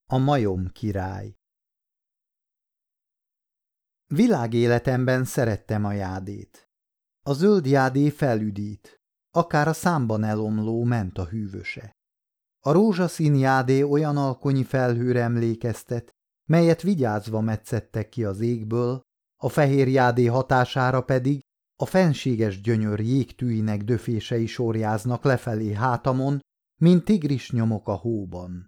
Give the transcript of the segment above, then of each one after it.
A majom király. Világéletemben szerettem a jádét. A zöld jádé felüdít, akár a számban elomló menta hűvöse. A rózsaszín jádé olyan alkonyi felhőre emlékeztet, melyet vigyázva metszettek ki az égből, a fehér jádé hatására pedig a fenséges gyönyör jégtűinek döfései sorjáznak lefelé hátamon, mint tigris nyomok a hóban.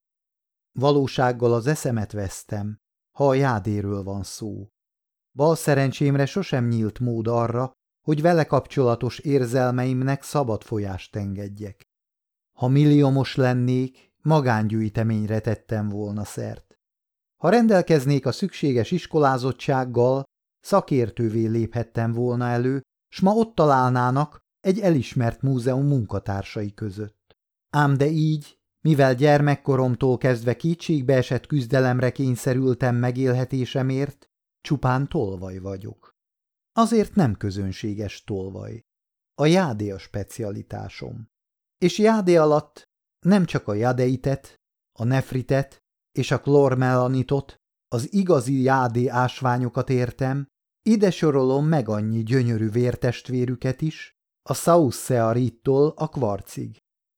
Valósággal az eszemet vesztem, ha a jádéről van szó. Bal szerencsémre sosem nyílt mód arra, hogy vele kapcsolatos érzelmeimnek szabad folyást engedjek. Ha milliómos lennék, magángyűjteményre tettem volna szert. Ha rendelkeznék a szükséges iskolázottsággal, szakértővé léphettem volna elő, s ma ott találnának egy elismert múzeum munkatársai között. Ám de így, mivel gyermekkoromtól kezdve kétségbeesett küzdelemre kényszerültem megélhetésemért, csupán tolvaj vagyok. Azért nem közönséges tolvaj. A jádé a specialitásom. És jádé alatt nem csak a jadeitet, a nefritet és a klormelanitot, az igazi jádé ásványokat értem, ide sorolom meg annyi gyönyörű vértestvérüket is, a Saussearittól a kvarcig.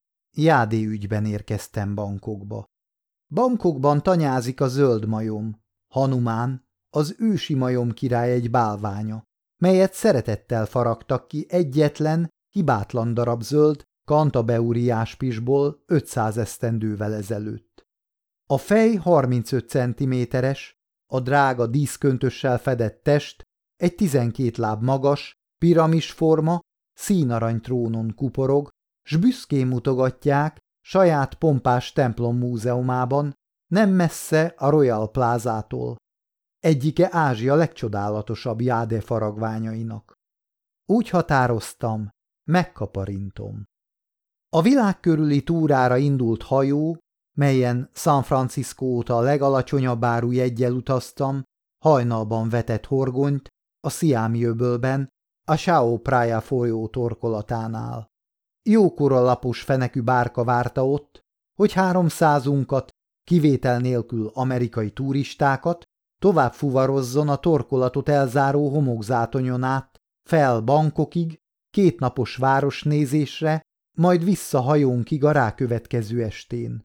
Jádé ügyben érkeztem Bangkokba. Bangkokban tanyázik a zöld majom, Hanumán, az ősi majom király egy bálványa, melyet szeretettel faragtak ki egyetlen, hibátlan darab zöld kantabeuri jáspisból 500 esztendővel ezelőtt. A fej 35 cm-es, a drága díszköntössel fedett test egy 12 láb magas, piramisforma, színarany trónon kuporog, s büszkén mutogatják saját pompás templom múzeumában, nem messze a Royal Plázától. Egyike Ázsia legcsodálatosabb jádé faragványainak. Úgy határoztam, megkaparintom. A világ körüli túrára indult hajó, melyen San Francisco óta a legalacsonyabb áru jeggyel utaztam, hajnalban vetett horgonyt a Sziámi-öbölben, a Chao Phraya folyó torkolatánál. Jókora lapos fenekű bárka várta ott, hogy 300-unkat, kivétel nélkül amerikai turistákat, tovább fuvarozzon a torkolatot elzáró homokzátonyon át, fel Bangkokig, 2 napos városnézésre, majd vissza hajónkig a rákövetkező estén.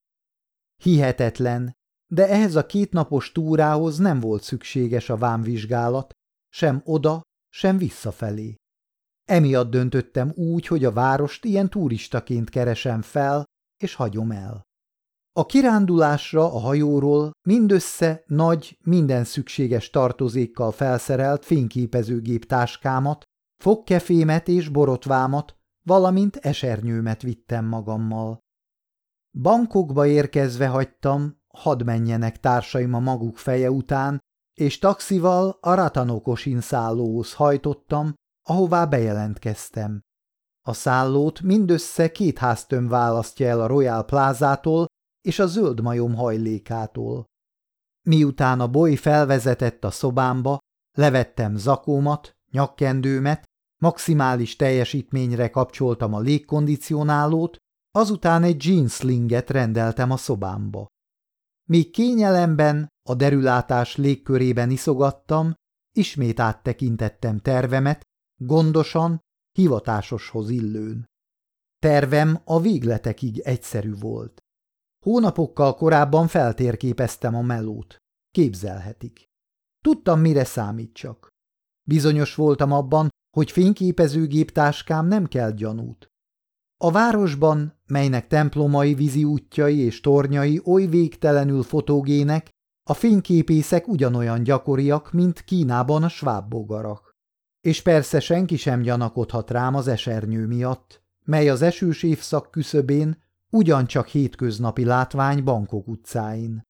Hihetetlen, de ehhez a 2 napos túrához nem volt szükséges a vámvizsgálat, sem oda, sem visszafelé. Emiatt döntöttem úgy, hogy a várost ilyen turistaként keresem fel, és hagyom el. A kirándulásra a hajóról mindössze nagy, minden szükséges tartozékkal felszerelt fényképezőgép táskámat, fogkefémet és borotvámat, valamint esernyőmet vittem magammal. Bangkokba érkezve hagytam, hadd menjenek társaim a maguk feje után, és taxival a Ratanokosin szállóhoz hajtottam, ahová bejelentkeztem. A szállót mindössze 2 háztömb választja el a Royal Plázától és a zöld majom hajlékától. Miután a boly felvezetett a szobámba, levettem zakómat, nyakkendőmet, maximális teljesítményre kapcsoltam a légkondicionálót, azután egy jeanslinget rendeltem a szobámba. Míg kényelemben, a derülátás légkörében iszogattam, ismét áttekintettem tervemet, gondosan, hivatásoshoz illőn. Tervem a végletekig egyszerű volt. Hónapokkal korábban feltérképeztem a melót. Képzelhetik. Tudtam, mire számítsak. Bizonyos voltam abban, hogy fényképezőgéptáskám nem kelt gyanút. A városban, melynek templomai, vízi útjai és tornyai oly végtelenül fotogének, a fényképészek ugyanolyan gyakoriak, mint Kínában a sváb bogarak. És persze senki sem gyanakodhat rám az esernyő miatt, mely az esős évszak küszöbén ugyancsak hétköznapi látvány Bangkok utcáin.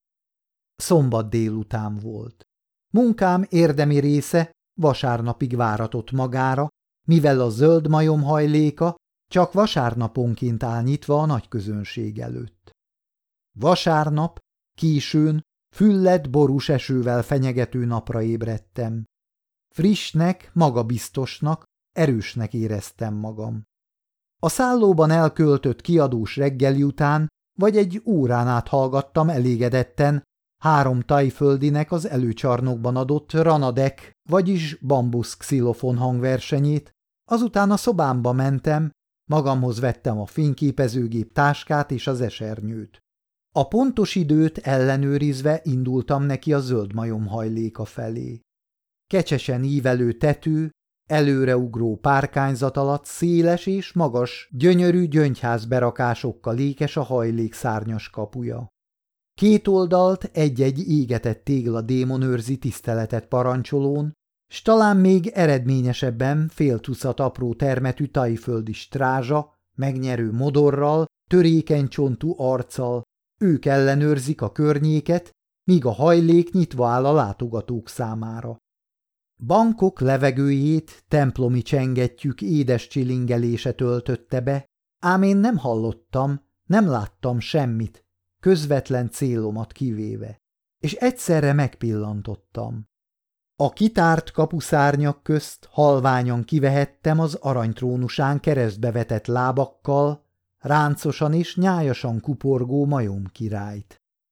Szombat délután volt. Munkám érdemi része vasárnapig váratott magára, mivel a zöld majom hajléka csak vasárnaponként áll nyitva a nagy közönség előtt. Vasárnap, későn, füllett borús esővel fenyegető napra ébredtem. Frissnek, magabiztosnak, erősnek éreztem magam. A szállóban elköltött kiadós reggeli után vagy egy órán át hallgattam elégedetten 3 tajföldinek az előcsarnokban adott ranadek, vagyis bambusz xilofon hangversenyét, azután a szobámba mentem, magamhoz vettem a fényképezőgép táskát és az esernyőt. A pontos időt ellenőrizve indultam neki a zöld majom hajléka felé. Kecsesen ívelő tető, előreugró párkányzat alatt széles és magas, gyönyörű gyöngyházberakásokkal ékes a hajlék szárnyas kapuja. 2 oldalt egy-egy égetett tégla démon őrzi tiszteletet parancsolón, s talán még eredményesebben fél tucat apró termetű tajföldi strázsa, megnyerő modorral, törékeny csontú arccal, ők ellenőrzik a környéket, míg a hajlék nyitva áll a látogatók számára. Bangkok levegőjét templomi csengettyűk édes csilingelése töltötte be, ám én nem hallottam, nem láttam semmit, közvetlen célomat kivéve, és egyszerre megpillantottam. A kitárt kapuszárnyak közt halványan kivehettem az aranytrónusán keresztbe vetett lábakkal, ráncosan és nyájasan kuporgó majom királyt.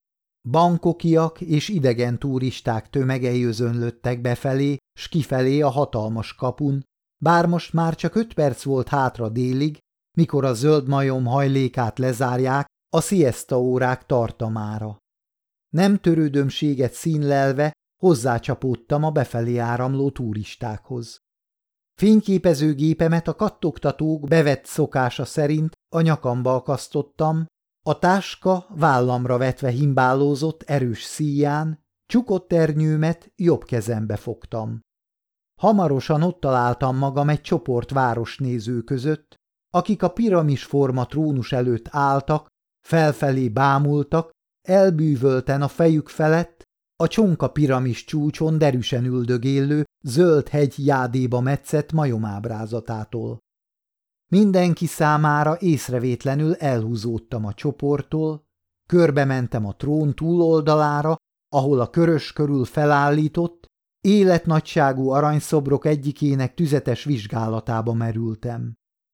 Bangkokiak és idegen turisták tömegei özönlöttek befelé s kifelé a hatalmas kapun, bár most már csak 5 perc volt hátra délig, mikor a zöld majom hajlékát lezárják a siesta órák tartamára. Nem törődömséget színlelve hozzácsapódtam a befelé áramló turistákhoz. Fényképezőgépemet a kattogtatók bevett szokása szerint a nyakamba akasztottam, a táska vállamra vetve himbálózott erős szíján, csukott ernyőmet jobb kezembe fogtam. Hamarosan ott találtam magam egy csoport városnéző között, akik a piramisforma trónus előtt álltak, felfelé bámultak, elbűvölten a fejük felett, a csonka piramis csúcson derűsen üldögélő, zöld hegy jádéba metszett majomábrázatától. Mindenki számára észrevétlenül elhúzódtam a csoporttól, körbementem a trón túloldalára, ahol a körös körül felállított, életnagyságú aranyszobrok egyikének tüzetes vizsgálatába merültem.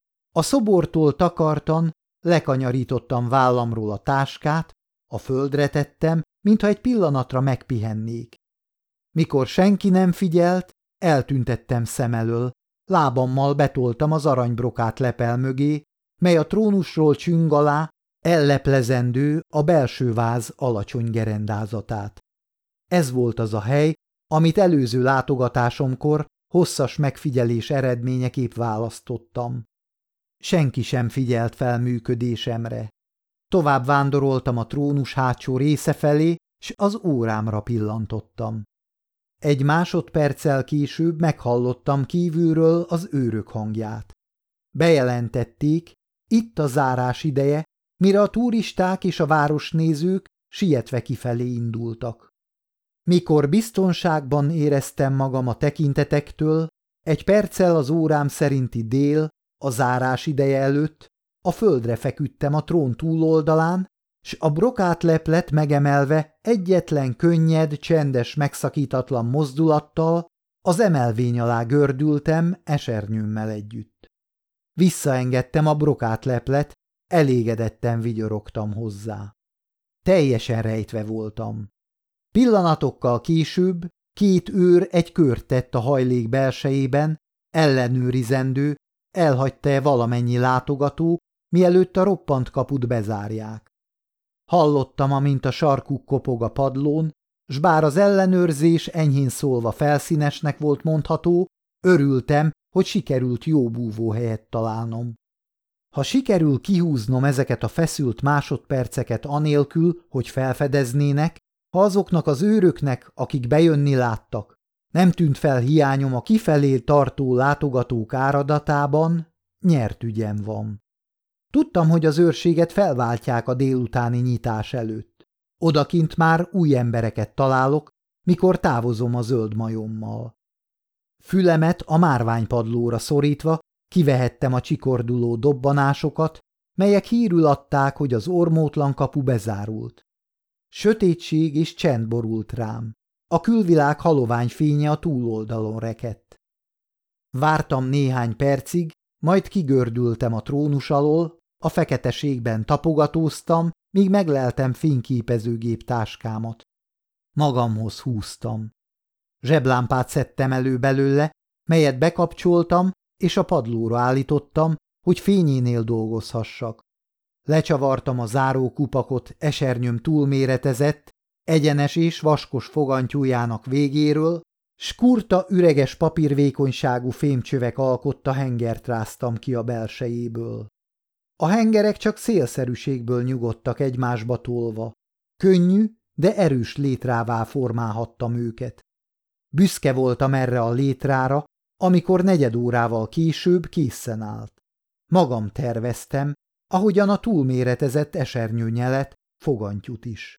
A szobortól takartan lekanyarítottam vállamról a táskát, a földre tettem, mintha egy pillanatra megpihennék. Mikor senki nem figyelt, eltüntettem szem elől, lábammal betoltam az aranybrokát lepel mögé, mely a trónusról csüng alá, elleplezendő a belső váz alacsony gerendázatát. Ez volt az a hely, amit előző látogatásomkor hosszas megfigyelés eredményeképp választottam. Senki sem figyelt fel működésemre. Tovább vándoroltam a trónus hátsó része felé, s az órámra pillantottam. Egy másodperccel később meghallottam kívülről az őrök hangját. Bejelentették, itt a zárás ideje, mire a turisták és a városnézők sietve kifelé indultak. Mikor biztonságban éreztem magam a tekintetektől, egy perccel az órám szerinti dél, a zárás ideje előtt, a földre feküdtem a trón túloldalán, s a brokátleplet megemelve egyetlen könnyed, csendes, megszakítatlan mozdulattal az emelvény alá gördültem esernyőmmel együtt. Visszaengedtem a brokátleplet, elégedetten vigyorogtam hozzá. Teljesen rejtve voltam. Pillanatokkal később 2 őr egy kört tett a hajlék belsejében, ellenőrizendő, elhagyta-e valamennyi látogató, mielőtt a roppant kaput bezárják. Hallottam, amint a sarkuk kopog a padlón, s bár az ellenőrzés enyhén szólva felszínesnek volt mondható, örültem, hogy sikerült jó búvóhelyet találnom. Ha sikerül kihúznom ezeket a feszült másodperceket anélkül, hogy felfedeznének, ha azoknak az őröknek, akik bejönni láttak, nem tűnt fel hiányom a kifelé tartó látogatók áradatában, nyert ügyem van. Tudtam, hogy az őrséget felváltják a délutáni nyitás előtt. Odakint már új embereket találok, mikor távozom a zöld majommal. Fülemet a márványpadlóra szorítva kivehettem a csikorduló dobbanásokat, melyek hírül adták, hogy az ormótlan kapu bezárult. Sötétség és csend borult rám. A külvilág halovány fénye a túloldalon rekedt. Vártam néhány percig, majd kigördültem a trónus alól, a feketeségben tapogatóztam, míg megleltem fényképezőgép táskámat. Magamhoz húztam. Zseblámpát szedtem elő belőle, melyet bekapcsoltam, és a padlóra állítottam, hogy fényénél dolgozhassak. Lecsavartam a zárókupakot esernyőm túlméretezett, egyenes és vaskos fogantyújának végéről, s kurta üreges papírvékonyságú fémcsövek alkotta hengert ráztam ki a belsejéből. A hengerek csak szélszerűségből nyugodtak egymásba tolva. Könnyű, de erős létrává formálhattam őket. Büszke voltam erre a létrára, amikor 4 órával később készen állt. Magam terveztem, ahogyan a túlméretezett esernyőnyelet, fogantyút is.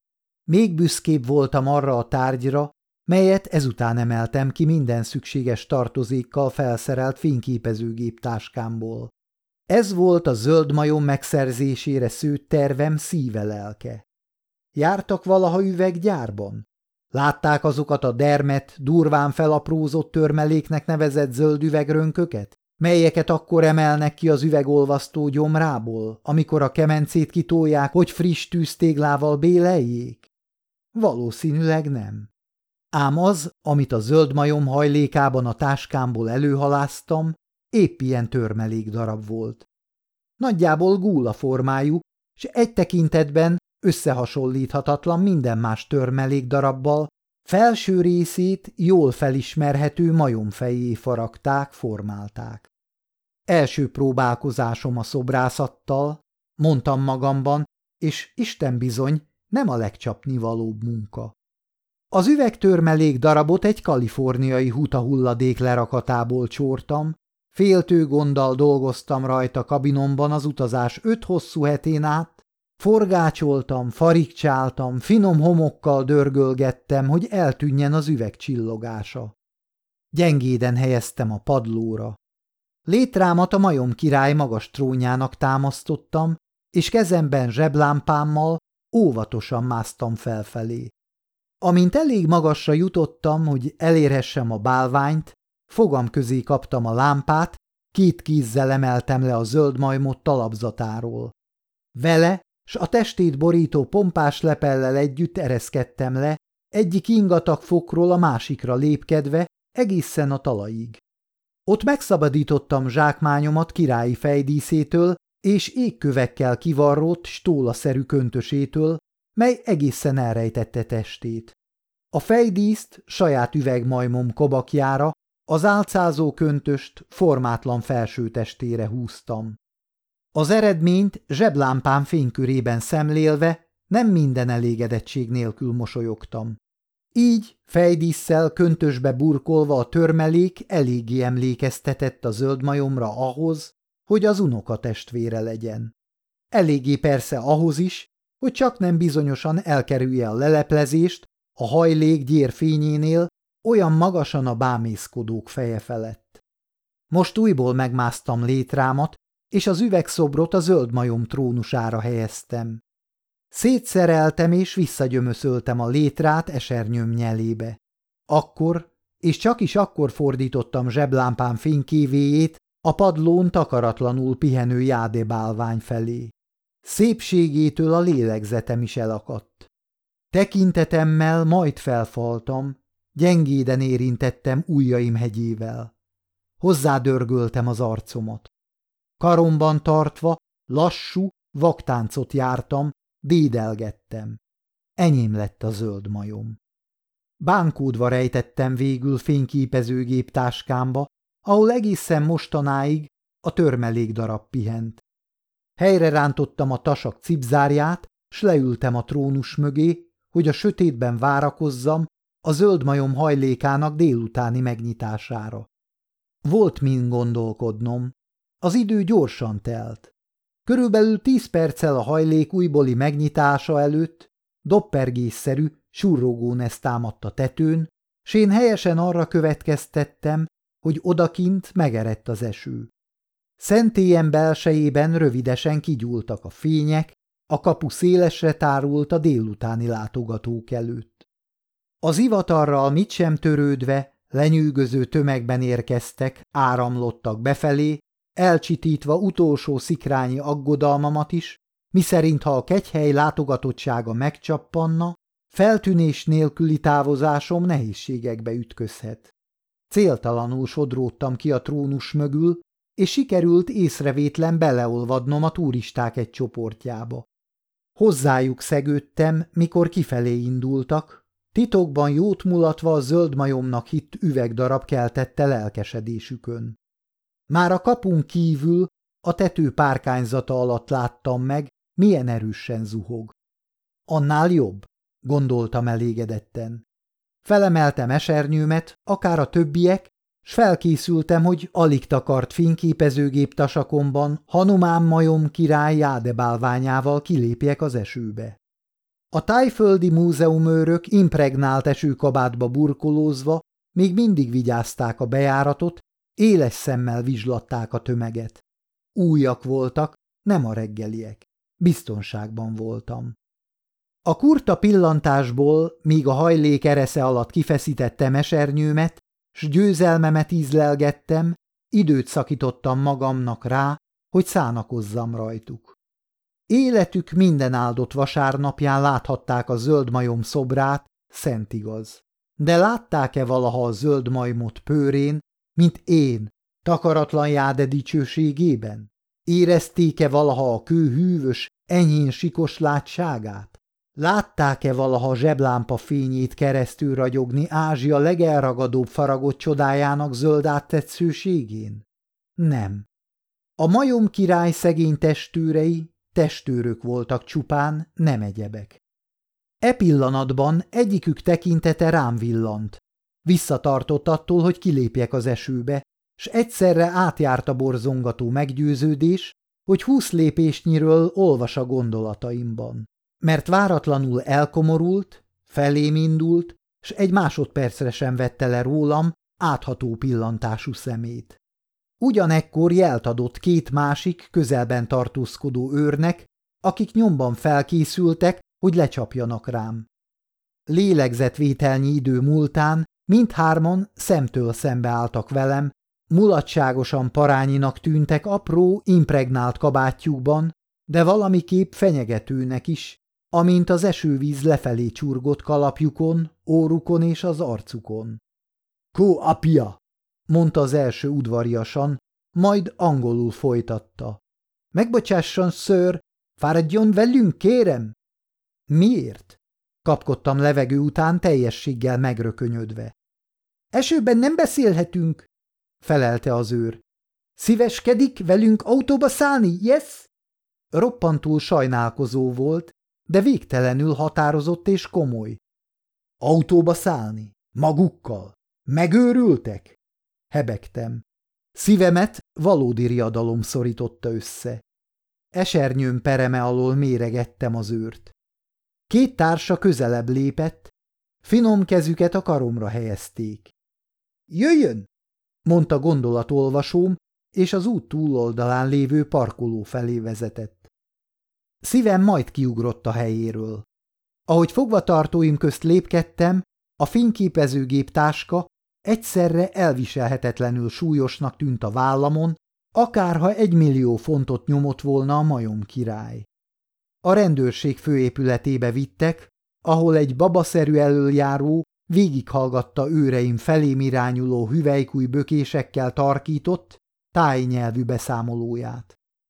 Még büszkébb voltam arra a tárgyra, melyet ezután emeltem ki minden szükséges tartozékkal felszerelt fényképezőgép táskámból. Ez volt a zöld majom megszerzésére szőtt tervem szíve-lelke. Jártak valaha üveggyárban? Látták azokat a dermet, durván felaprózott törmeléknek nevezett zöld üvegrönköket, melyeket akkor emelnek ki az üvegolvasztó gyomrából, amikor a kemencét kitolják, hogy friss tűztéglával béleljék? Valószínűleg nem. Ám az, amit a zöld majom hajlékában a táskámból előhaláztam, épp ilyen törmelék darab volt. Nagyjából gúla formájú, s egy tekintetben összehasonlíthatatlan minden más törmelék darabbal, felső részét jól felismerhető majomfejé faragták, formálták. Első próbálkozásom a szobrászattal, mondtam magamban, és Isten bizony, nem a legcsapnivalóbb munka. Az üvegtörmelék darabot egy kaliforniai hutahulladék lerakatából csortam, féltő gonddal dolgoztam rajta kabinomban az utazás 5 hosszú hetén át, forgácsoltam, farigcsáltam, finom homokkal dörgölgettem, hogy eltűnjen az üveg csillogása. Gyengéden helyeztem a padlóra. Létrámat a majom király magas trónjának támasztottam, és kezemben zseblámpámmal óvatosan másztam felfelé. Amint elég magasra jutottam, hogy elérhessem a bálványt, fogam közé kaptam a lámpát, 2 kézzel emeltem le a zöld majmot talapzatáról. Vele s a testét borító pompás lepellel együtt ereszkedtem le, egyik ingatag fokról a másikra lépkedve egészen a talajig. Ott megszabadítottam zsákmányomat királyi fejdíszétől és égkövekkel kivarrott stólaszerű köntösétől, mely egészen elrejtette testét. A fejdíszt saját üvegmajmom kobakjára, az álcázó köntöst formátlan felső testére húztam. Az eredményt zseblámpám fénykörében szemlélve nem minden elégedettség nélkül mosolyogtam. Így fejdísszel köntösbe burkolva a törmelék eléggé emlékeztetett a zöld majomra ahhoz, hogy az unokatestvére legyen. Eléggé persze ahhoz is, hogy csak nem bizonyosan elkerülje a leleplezést a hajlék gyér fényénél olyan magasan a bámészkodók feje felett. Most újból megmásztam létrámat, és az üvegszobrot a zöld majom trónusára helyeztem. Szétszereltem és visszagyömöszöltem a létrát esernyőm nyelébe. Akkor, és csak is akkor fordítottam zseblámpám fénykévéjét a padlón takaratlanul pihenő jádébálvány felé. Szépségétől a lélegzetem is elakadt. Tekintetemmel majd felfaltam, gyengéden érintettem ujjaim hegyével. Hozzádörgöltem az arcomat. Karomban tartva lassú, vaktáncot jártam, dédelgettem. Enyém lett a zöld majom. Bánkódva rejtettem végül fényképezőgép táskámba, ahol egészen mostanáig a törmelék darab pihent. Helyre rántottam a tasak cipzárját, s leültem a trónus mögé, hogy a sötétben várakozzam a zöld majom hajlékának délutáni megnyitására. Volt min gondolkodnom. Az idő gyorsan telt. Körülbelül 10 perccel a hajlék újbóli megnyitása előtt doppergésszerű, surrogónesz támadt a tetőn, s én helyesen arra következtettem, hogy odakint megerett az eső. Szentélyen belsejében rövidesen kigyúltak a fények, a kapu szélesre tárult a délutáni látogatók előtt. Az ivatarral mit sem törődve, lenyűgöző tömegben érkeztek, áramlottak befelé, elcsitítva utolsó szikrányi aggodalmamat is, miszerint ha a kegyhely látogatottsága megcsappanna, Feltűnés nélküli távozásom nehézségekbe ütközhet. Céltalanul sodródtam ki a trónus mögül, és sikerült észrevétlen beleolvadnom a turisták egy csoportjába. Hozzájuk szegődtem, mikor kifelé indultak, titokban jót mulatva a zöld majomnak hitt üvegdarab keltette lelkesedésükön. Már a kapun kívül a tető párkányzata alatt láttam meg, milyen erősen zuhog. Annál jobb, gondoltam elégedetten. Felemeltem esernyőmet, akár a többiek, s felkészültem, hogy alig takart fényképezőgép tasakomban Hanuman majom király jádebálványával kilépjek az esőbe. A tájföldi múzeumőrök impregnált esőkabátba burkolózva még mindig vigyázták a bejáratot, éles szemmel vizslatták a tömeget. Újak voltak, nem a reggeliek. Biztonságban voltam. A kurta pillantásból, míg a hajlék eresze alatt kifeszítettem esernyőmet, s győzelmemet ízlelgettem, időt szakítottam magamnak rá, hogy szánakozzam rajtuk. Életük minden áldott vasárnapján láthatták a zöld majom szobrát, szent igaz. De látták-e valaha a zöld majmot pőrén, mint én, takaratlan jáde dicsőségében? Érezték-e valaha a kő hűvös, enyhén sikos látságát? Látták-e valaha zseblámpa fényét keresztül ragyogni Ázsia legelragadóbb faragott csodájának zöld áttetszőségén? Nem. A majom király szegény testőrei testőrök voltak csupán, nem egyebek. E pillanatban egyikük tekintete rám villant. Visszatartott attól, hogy kilépjek az esőbe, s egyszerre átjárt a borzongató meggyőződés, hogy 20 lépésnyiről olvas a gondolataimban. Mert váratlanul elkomorult, felém indult, s egy másodpercre sem vette le rólam átható pillantású szemét. Ugyanekkor jelt adott két másik, közelben tartózkodó őrnek, akik nyomban felkészültek, hogy lecsapjanak rám. Lélegzetvételnyi idő múltán mindhárman szemtől szembe álltak velem, mulatságosan parányinak tűntek apró, impregnált kabátjukban, de valamiképp fenyegetőnek is, amint az esővíz lefelé csurgott kalapjukon, órukon és az arcukon. – Ko apja! – mondta az első udvariasan, majd angolul folytatta. – Megbocsásson, ször, fáradjon velünk, kérem! – Miért? – kapkodtam levegő után teljességgel megrökönyödve. – Esőben nem beszélhetünk! – felelte az őr. – Szíveskedik velünk autóba szállni, yes? Roppantul sajnálkozó volt, de végtelenül határozott és komoly. Autóba szállni? Magukkal? Megőrültek? Hebegtem. Szívemet valódi riadalom szorította össze. Esernyőm pereme alól méregettem az őrt. Két társa közelebb lépett, finom kezüket a karomra helyezték. Jöjjön! Mondta gondolatolvasóm, és az út túloldalán lévő parkoló felé vezetett. Szívem majd kiugrott a helyéről. Ahogy fogvatartóim közt lépkedtem, a fényképezőgép táska egyszerre elviselhetetlenül súlyosnak tűnt a vállamon, akárha 1 millió fontot nyomott volna a majom király. A rendőrség főépületébe vittek, ahol egy babaszerű elöljáró végighallgatta őreim felém irányuló hüvelykúj bökésekkel tarkított, tájnyelvű beszámolóját.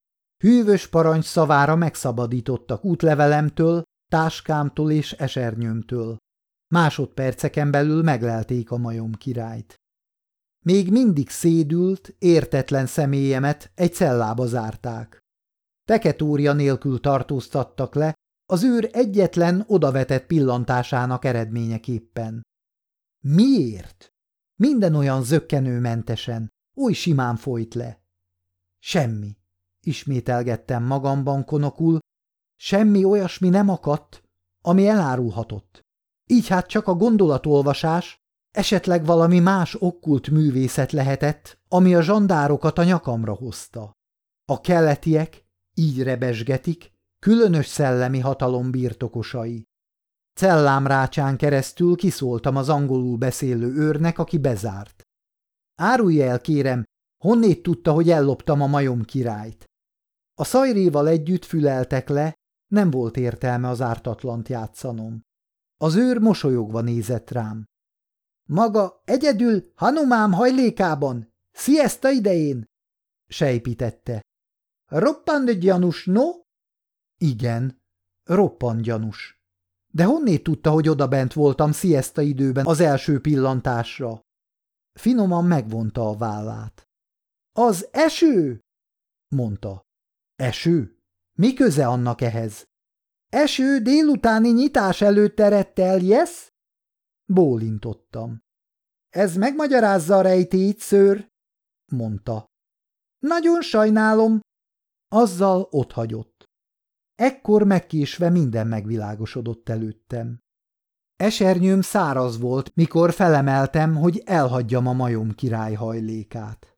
Hűvös parancs szavára megszabadítottak útlevelemtől, táskámtól és esernyőmtől. Másodperceken belül meglelték a majom királyt. Még mindig szédült, értetlen személyemet egy cellába zárták. Teketória nélkül tartóztattak le, az őr egyetlen odavetett pillantásának eredményeképpen. Miért? Minden olyan zökkenőmentesen, oly simán folyt le. Semmi, ismételgettem magamban konokul, semmi olyasmi nem akadt, ami elárulhatott. Így hát csak a gondolatolvasás, esetleg valami más okkult művészet lehetett, ami a zsandárokat a nyakamra hozta. A keletiek, így rebesgetik, különös szellemi hatalom birtokosai. Cellámrácsán keresztül kiszóltam az angolul beszélő őrnek, aki bezárt. Árulj el, kérem, honnét tudta, hogy elloptam a majom királyt? A szajréval együtt füleltek le, nem volt értelme az ártatlant játszanom. Az őr mosolyogva nézett rám. Maga egyedül Hanumám hajlékában, szieszta idején? Sejpítette. Roppant gyanús, no? Igen, roppant gyanús. De honnét tudta, hogy odabent voltam szieszta időben az első pillantásra? Finoman megvonta a vállát. Az eső! Mondta. Eső? Mi köze annak ehhez? Eső délutáni nyitás előtt eredt el, yes? Bólintottam. Ez megmagyarázza a rejtélyt, ször, mondta. Nagyon sajnálom. Azzal otthagyott. Ekkor megkésve minden megvilágosodott előttem. Esernyőm száraz volt, mikor felemeltem, hogy elhagyjam a majom király hajlékát.